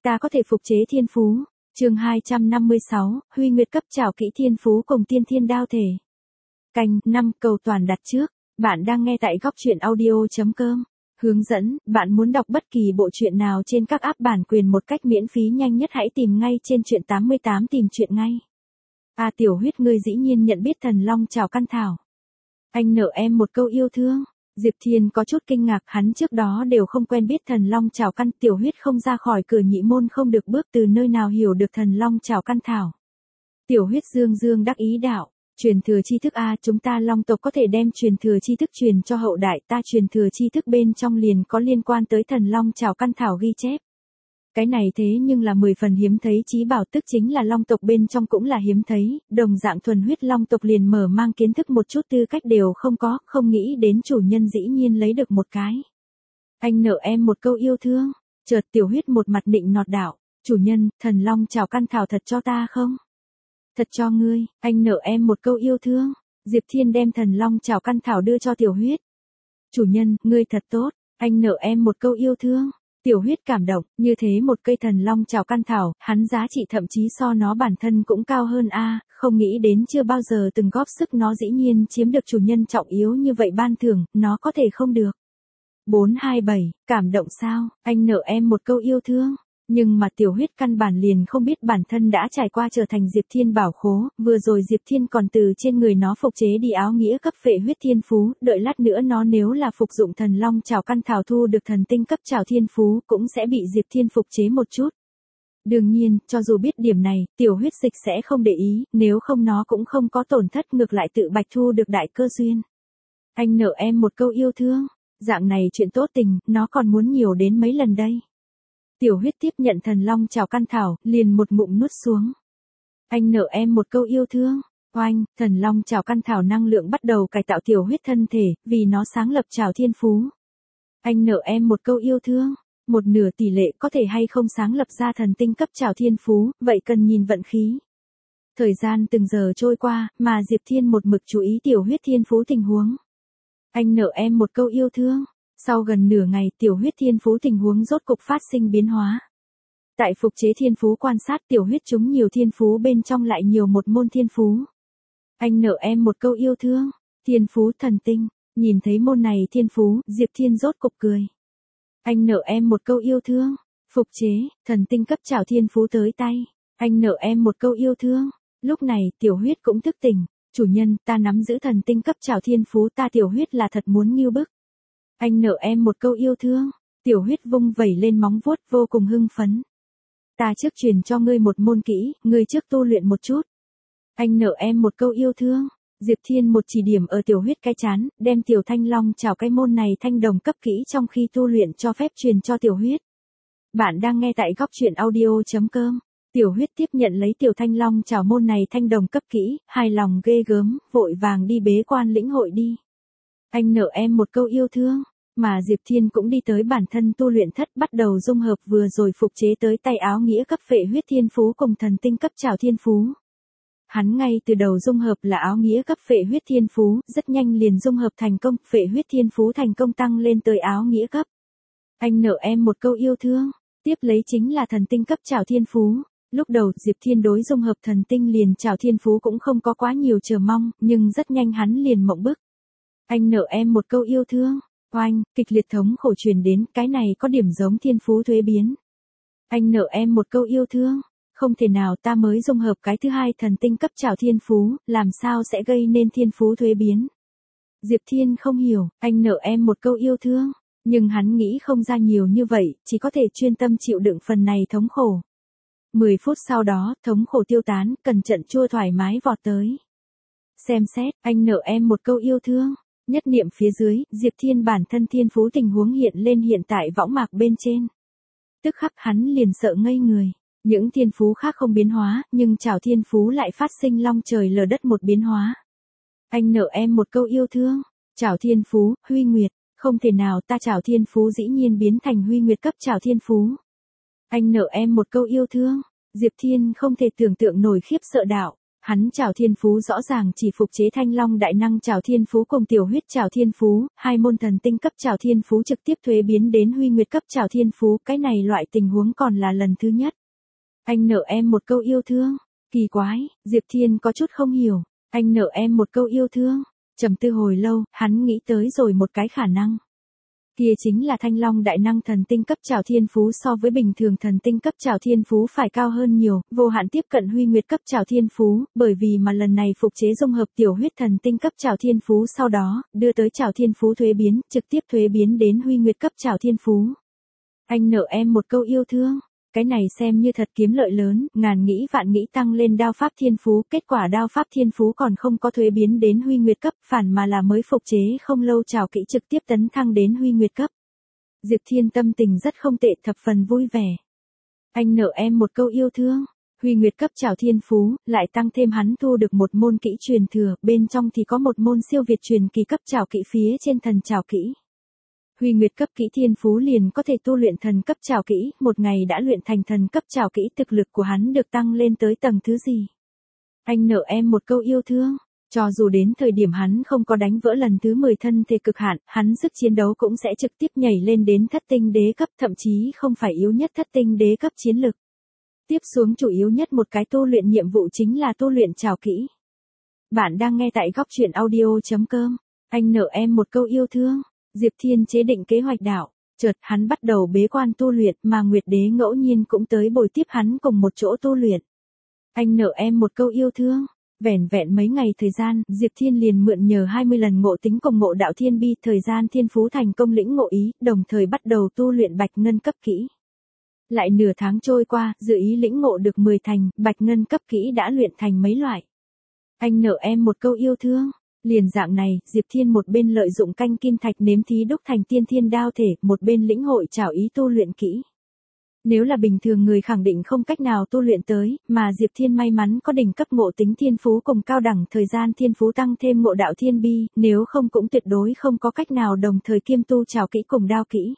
Ta có thể phục chế thiên phú. Chương 256, Huy Nguyệt cấp trảo kỹ thiên phú cùng tiên thiên đao thể. Canh 5 cầu toàn đặt trước. Bạn đang nghe tại góc truyện audio.com. Hướng dẫn, bạn muốn đọc bất kỳ bộ truyện nào trên các app bản quyền một cách miễn phí nhanh nhất hãy tìm ngay trên truyện 88 tìm truyện ngay. Tiểu Huyết ngươi dĩ nhiên nhận biết thần long trảo căn thảo. Anh nợ em một câu yêu thương. Diệp Thiên có chút kinh ngạc, hắn trước đó đều không quen biết thần long trảo căn. Tiểu Huyết không ra khỏi cửa nhị môn không được bước, từ nơi nào hiểu được thần long trảo căn thảo. Tiểu Huyết dương đắc ý đạo, truyền thừa tri thức chúng ta long tộc có thể đem truyền thừa tri thức truyền cho hậu đại, ta truyền thừa tri thức bên trong liền có liên quan tới thần long trảo căn thảo ghi chép. Cái này thế nhưng là 10 phần hiếm thấy chí bảo, tức chính là long tộc bên trong cũng là hiếm thấy, đồng dạng thuần huyết long tộc liền mở mang kiến thức một chút tư cách đều không có, không nghĩ đến chủ nhân dĩ nhiên lấy được một cái. Anh nợ em một câu yêu thương, chợt Tiểu Huyết một mặt nịnh nọt đạo, chủ nhân, thần long trảo căn thảo thật cho ta không? Thật cho ngươi, anh nợ em một câu yêu thương. Diệp Thiên đem thần long trảo căn thảo đưa cho Tiểu Huyết. Chủ nhân, ngươi thật tốt, anh nợ em một câu yêu thương. Tiểu Huyết cảm động, như thế một cây thần long trảo căn thảo, hắn giá trị thậm chí so nó bản thân cũng cao hơn không nghĩ đến chưa bao giờ từng góp sức nó dĩ nhiên chiếm được chủ nhân trọng yếu như vậy ban thưởng, nó có thể không được. 427, cảm động sao, anh nợ em một câu yêu thương. Nhưng mà Tiểu Huyết căn bản liền không biết bản thân đã trải qua trở thành Diệp Thiên bảo khố, vừa rồi Diệp Thiên còn từ trên người nó phục chế đi áo nghĩa cấp phệ huyết thiên phú, đợi lát nữa nó nếu là phục dụng thần long trảo căn thảo thu được thần tinh cấp trảo thiên phú cũng sẽ bị Diệp Thiên phục chế một chút. Đương nhiên, cho dù biết điểm này, Tiểu Huyết dịch sẽ không để ý, nếu không nó cũng không có tổn thất, ngược lại tự bạch thu được đại cơ duyên. Anh nợ em một câu yêu thương, dạng này chuyện tốt tình, nó còn muốn nhiều đến mấy lần đây. Tiểu Huyết tiếp nhận thần long trảo căn thảo, liền một ngụm nuốt xuống. Anh nợ em một câu yêu thương. Oanh, thần long trảo căn thảo năng lượng bắt đầu cải tạo Tiểu Huyết thân thể, vì nó sáng lập trảo thiên phú. Anh nợ em một câu yêu thương. Một nửa tỷ lệ có thể hay không sáng lập ra thần tinh cấp trảo thiên phú, vậy cần nhìn vận khí. Thời gian từng giờ trôi qua, mà Diệp Thiên một mực chú ý Tiểu Huyết thiên phú tình huống. Anh nợ em một câu yêu thương. Sau gần nửa ngày, Tiểu Huyết thiên phú tình huống rốt cục phát sinh biến hóa. Tại phục chế thiên phú quan sát, Tiểu Huyết chúng nhiều thiên phú bên trong lại nhiều một môn thiên phú. Anh nợ em một câu yêu thương. Thiên phú thần tinh. Nhìn thấy môn này thiên phú, Diệp Thiên rốt cục cười. Anh nợ em một câu yêu thương. Phục chế, thần tinh cấp trảo thiên phú tới tay. Anh nợ em một câu yêu thương. Lúc này, Tiểu Huyết cũng thức tỉnh. Chủ nhân, ta nắm giữ thần tinh cấp trảo thiên phú, ta Tiểu Huyết là thật muốn nghêu bức. Anh nợ em một câu yêu thương. Tiểu Huyết vung vẩy lên móng vuốt vô cùng hưng phấn. Ta trước truyền cho ngươi một môn kỹ, ngươi trước tu luyện một chút. Anh nợ em một câu yêu thương. Diệp Thiên một chỉ điểm ở Tiểu Huyết cái chán, đem Tiểu Thanh Long trảo cái môn này thanh đồng cấp kỹ trong khi tu luyện cho phép truyền cho Tiểu Huyết. Bạn đang nghe tại góc truyện audio.com. Tiểu Huyết tiếp nhận lấy Tiểu Thanh Long trảo môn này thanh đồng cấp kỹ, hài lòng ghê gớm, vội vàng đi bế quan lĩnh hội đi. Anh nợ em một câu yêu thương, mà Diệp Thiên cũng đi tới bản thân tu luyện thất, bắt đầu dung hợp vừa rồi phục chế tới tay áo nghĩa cấp phệ huyết thiên phú cùng thần tinh cấp trảo thiên phú. Hắn ngay từ đầu dung hợp là áo nghĩa cấp phệ huyết thiên phú, rất nhanh liền dung hợp thành công, phệ huyết thiên phú thành công tăng lên tới áo nghĩa cấp. Anh nợ em một câu yêu thương, tiếp lấy chính là thần tinh cấp trảo thiên phú. Lúc đầu Diệp Thiên đối dung hợp thần tinh liền trảo thiên phú cũng không có quá nhiều chờ mong, nhưng rất nhanh hắn liền mộng bức. Anh nợ em một câu yêu thương. Oanh, kịch liệt thống khổ truyền đến, cái này có điểm giống thiên phú thuế biến. Anh nợ em một câu yêu thương. Không thể nào, ta mới dung hợp cái thứ hai thần tinh cấp trảo thiên phú, làm sao sẽ gây nên thiên phú thuế biến. Diệp Thiên không hiểu, anh nợ em một câu yêu thương. Nhưng hắn nghĩ không ra nhiều như vậy, chỉ có thể chuyên tâm chịu đựng phần này thống khổ. 10 phút sau đó, thống khổ tiêu tán, cần trận chua thoải mái vọt tới. Xem xét, anh nợ em một câu yêu thương. Nhất niệm phía dưới, Diệp Thiên bản thân thiên phú tình huống hiện lên hiện tại võng mạc bên trên. Tức khắc hắn liền sợ ngây người. Những thiên phú khác không biến hóa, nhưng trảo thiên phú lại phát sinh long trời lở đất một biến hóa. Anh nợ em một câu yêu thương. Trảo thiên phú, Huy Nguyệt. Không thể nào, ta trảo thiên phú dĩ nhiên biến thành Huy Nguyệt cấp trảo thiên phú. Anh nợ em một câu yêu thương. Diệp Thiên không thể tưởng tượng nổi khiếp sợ đạo. Hắn Trảo Thiên Phú rõ ràng chỉ phục chế Thanh Long Đại Năng Trảo Thiên Phú cùng Tiểu Huyết Trảo Thiên Phú, hai môn thần tinh cấp Trảo Thiên Phú trực tiếp thuế biến đến Huy Nguyệt cấp Trảo Thiên Phú, cái này loại tình huống còn là lần thứ nhất. Anh nợ em một câu yêu thương. Kỳ quái, Diệp Thiên có chút không hiểu. Anh nợ em một câu yêu thương. Trầm tư hồi lâu, hắn nghĩ tới rồi một cái khả năng. Kia chính là Thanh Long Đại Năng thần tinh cấp Trảo Thiên Phú so với bình thường thần tinh cấp Trảo Thiên Phú phải cao hơn nhiều, vô hạn tiếp cận Huy Nguyệt cấp Trảo Thiên Phú, bởi vì mà lần này phục chế dung hợp Tiểu Huyết thần tinh cấp Trảo Thiên Phú sau đó, đưa tới Trảo Thiên Phú thuế biến, trực tiếp thuế biến đến Huy Nguyệt cấp Trảo Thiên Phú. Anh nợ em một câu yêu thương. Cái này xem như thật kiếm lợi lớn, ngàn nghĩ vạn nghĩ tăng lên đao pháp thiên phú, kết quả đao pháp thiên phú còn không có thuế biến đến Huy Nguyệt cấp, phản mà là mới phục chế không lâu Trảo Kỹ trực tiếp tấn thăng đến Huy Nguyệt cấp. Diệp Thiên tâm tình rất không tệ, thập phần vui vẻ. Anh nợ em một câu yêu thương. Huy Nguyệt cấp Trảo Thiên Phú, lại tăng thêm hắn thu được một môn kỹ truyền thừa, bên trong thì có một môn siêu việt truyền kỳ cấp Trảo Kỹ phía trên thần Trảo Kỹ. Huy Nguyệt cấp kỹ thiên phú liền có thể tu luyện thần cấp Trảo Kỹ, một ngày đã luyện thành thần cấp Trảo Kỹ, thực lực của hắn được tăng lên tới tầng thứ gì? Anh nợ em một câu yêu thương. Cho dù đến thời điểm hắn không có đánh vỡ lần thứ 10 thân thể cực hạn, hắn sức chiến đấu cũng sẽ trực tiếp nhảy lên đến thất tinh đế cấp, thậm chí không phải yếu nhất thất tinh đế cấp chiến lực. Tiếp xuống chủ yếu nhất một cái tu luyện nhiệm vụ chính là tu luyện Trảo Kỹ. Bạn đang nghe tại góc truyện audio.com. Anh nợ em một câu yêu thương. Diệp Thiên chế định kế hoạch đạo, chợt hắn bắt đầu bế quan tu luyện, mà Nguyệt Đế ngẫu nhiên cũng tới bồi tiếp hắn cùng một chỗ tu luyện. Anh nợ em một câu yêu thương. Vẻn vẹn mấy ngày thời gian, Diệp Thiên liền mượn nhờ 20 lần ngộ tính cùng ngộ đạo thiên bi, thời gian thiên phú thành công lĩnh ngộ ý, đồng thời bắt đầu tu luyện Bạch Ngân cấp kỹ. Lại nửa tháng trôi qua, dự ý lĩnh ngộ được 10 thành, Bạch Ngân cấp kỹ đã luyện thành mấy loại. Anh nợ em một câu yêu thương. Liền dạng này, Diệp Thiên một bên lợi dụng canh kim thạch nếm thí đúc thành tiên thiên đao thể, một bên lĩnh hội trảo ý tu luyện kỹ. Nếu là bình thường người khẳng định không cách nào tu luyện tới, mà Diệp Thiên may mắn có đỉnh cấp ngộ tính thiên phú cùng cao đẳng thời gian thiên phú tăng thêm ngộ đạo thiên bi, nếu không cũng tuyệt đối không có cách nào đồng thời kiêm tu trảo kỹ cùng đao kỹ.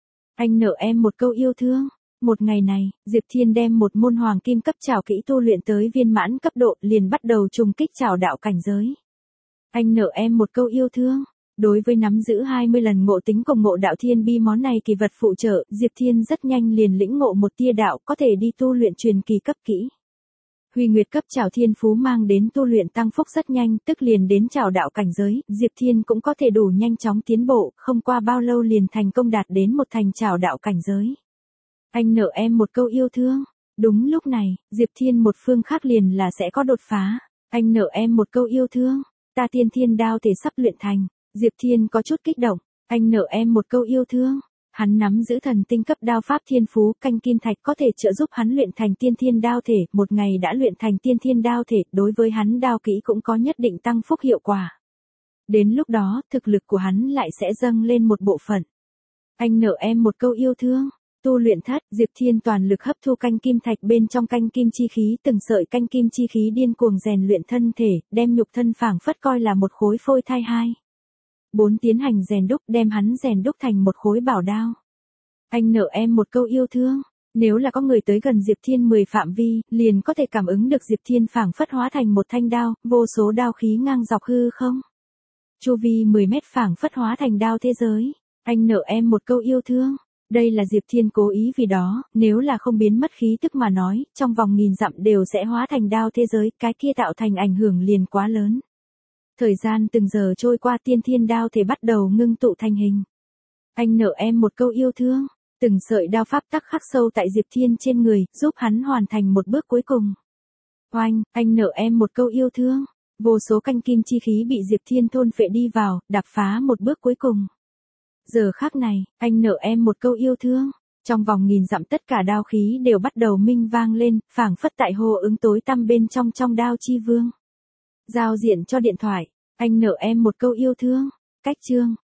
Anh nợ em một câu yêu thương. Một ngày này, Diệp Thiên đem một môn hoàng kim cấp trảo kỹ tu luyện tới viên mãn cấp độ, liền bắt đầu trùng kích trảo đạo cảnh giới. Anh nợ em một câu yêu thương. Đối với nắm giữ 20 lần ngộ tính cùng ngộ đạo thiên bi món này kỳ vật phụ trợ, Diệp Thiên rất nhanh liền lĩnh ngộ một tia đạo, có thể đi tu luyện truyền kỳ cấp kỹ. Huy Nguyệt cấp Trảo Thiên Phú mang đến tu luyện tăng phúc rất nhanh, tức liền đến trảo đạo cảnh giới, Diệp Thiên cũng có thể đủ nhanh chóng tiến bộ, không qua bao lâu liền thành công đạt đến một thành trảo đạo cảnh giới. Anh nợ em một câu yêu thương. Đúng lúc này, Diệp Thiên một phương khác liền là sẽ có đột phá. Anh nợ em một câu yêu thương. Ta tiên thiên đao thể sắp luyện thành. Diệp Thiên có chút kích động. Anh nợ em một câu yêu thương. Hắn nắm giữ thần tinh cấp đao pháp thiên phú, canh kim thạch có thể trợ giúp hắn luyện thành tiên thiên đao thể, một ngày đã luyện thành tiên thiên đao thể, đối với hắn đao kỹ cũng có nhất định tăng phúc hiệu quả. Đến lúc đó, thực lực của hắn lại sẽ dâng lên một bộ phận. Anh nợ em một câu yêu thương. Tu luyện thất, Diệp Thiên toàn lực hấp thu canh kim thạch bên trong canh kim chi khí, từng sợi canh kim chi khí điên cuồng rèn luyện thân thể, đem nhục thân phảng phất coi là một khối phôi thai hai. 4 tiến hành rèn đúc, đem hắn rèn đúc thành một khối bảo đao. Anh nợ em một câu yêu thương. Nếu là có người tới gần Diệp Thiên 10 phạm vi, liền có thể cảm ứng được Diệp Thiên phảng phất hóa thành một thanh đao, vô số đao khí ngang dọc hư không. Chu vi 10 mét phảng phất hóa thành đao thế giới. Anh nợ em một câu yêu thương. Đây là Diệp Thiên cố ý vì đó, nếu là không biến mất khí tức mà nói, trong vòng 1000 dặm đều sẽ hóa thành đao thế giới, cái kia tạo thành ảnh hưởng liền quá lớn. Thời gian từng giờ trôi qua, tiên thiên đao thể bắt đầu ngưng tụ thành hình. Anh nợ em một câu yêu thương. Từng sợi đao pháp tắc khắc sâu tại Diệp Thiên trên người, giúp hắn hoàn thành một bước cuối cùng. Oanh, anh nợ em một câu yêu thương. Vô số canh kim chi khí bị Diệp Thiên thôn phệ đi vào, đạp phá một bước cuối cùng. Giờ khắc này, anh nợ em một câu yêu thương. Trong vòng 1000 dặm tất cả đao khí đều bắt đầu minh vang lên, phảng phất tại hồ ứng tối tăm bên trong đao chi vương. Giao diện cho điện thoại. Anh nợ em một câu yêu thương. Cách chương.